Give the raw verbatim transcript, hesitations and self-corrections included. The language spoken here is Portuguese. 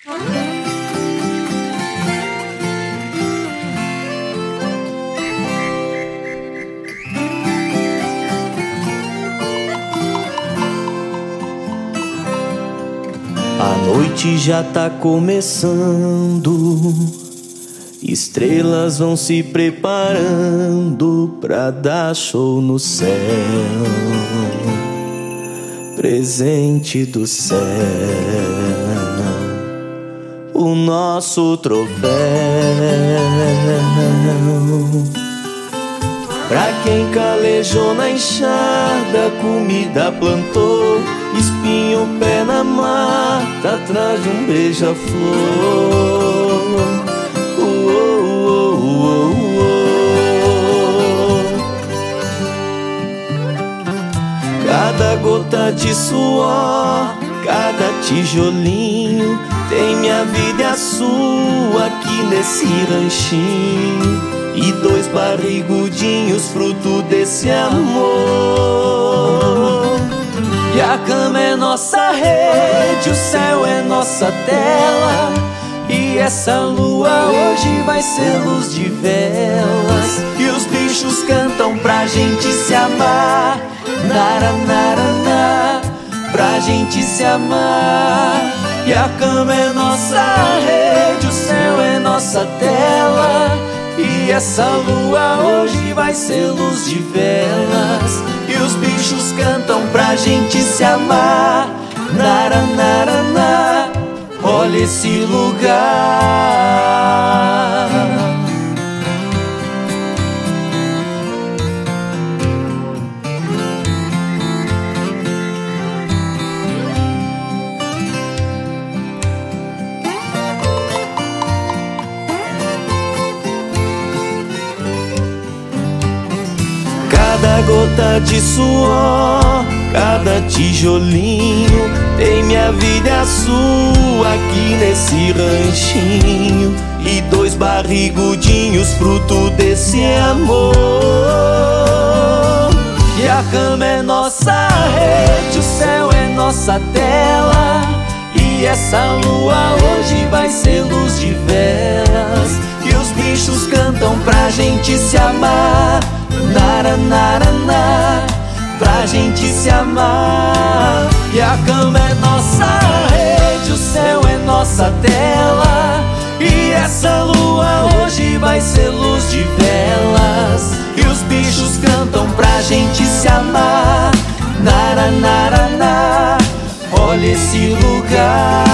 A noite já tá começando, estrelas vão se preparando pra dar show no céu. Presente do céu, o nosso troféu. Pra quem calejou na enxada, comida plantou, espinho o pé na mata, atrás de um beija-flor. Uou, uou, uou, uou. Cada gota de suor, cada tijolinho, tem minha vida e a sua aqui nesse ranchinho. E dois barrigudinhos, fruto desse amor. E a cama é nossa rede, o céu é nossa tela, e essa lua hoje vai ser luz de velas. E os bichos cantam pra gente se amar, nara, nara, nara, pra gente se amar. E a cama é nossa rede, o céu é nossa tela, e essa lua hoje vai ser luz de velas. E os bichos cantam pra gente se amar, nara, nara, nara, olha esse lugar. Cada gota de suor, cada tijolinho, tem minha vida e a sua aqui nesse ranchinho. E dois barrigudinhos, fruto desse amor. E a cama é nossa rede, o céu é nossa tela, e essa lua hoje vai ser luz de velas. E os bichos cantam pra gente se amar, nara, nara, nara, pra gente se amar. E a cama é nossa rede, o céu é nossa tela, e essa lua hoje vai ser luz de velas. E os bichos cantam pra gente se amar, nara, nara, nara, olha esse lugar.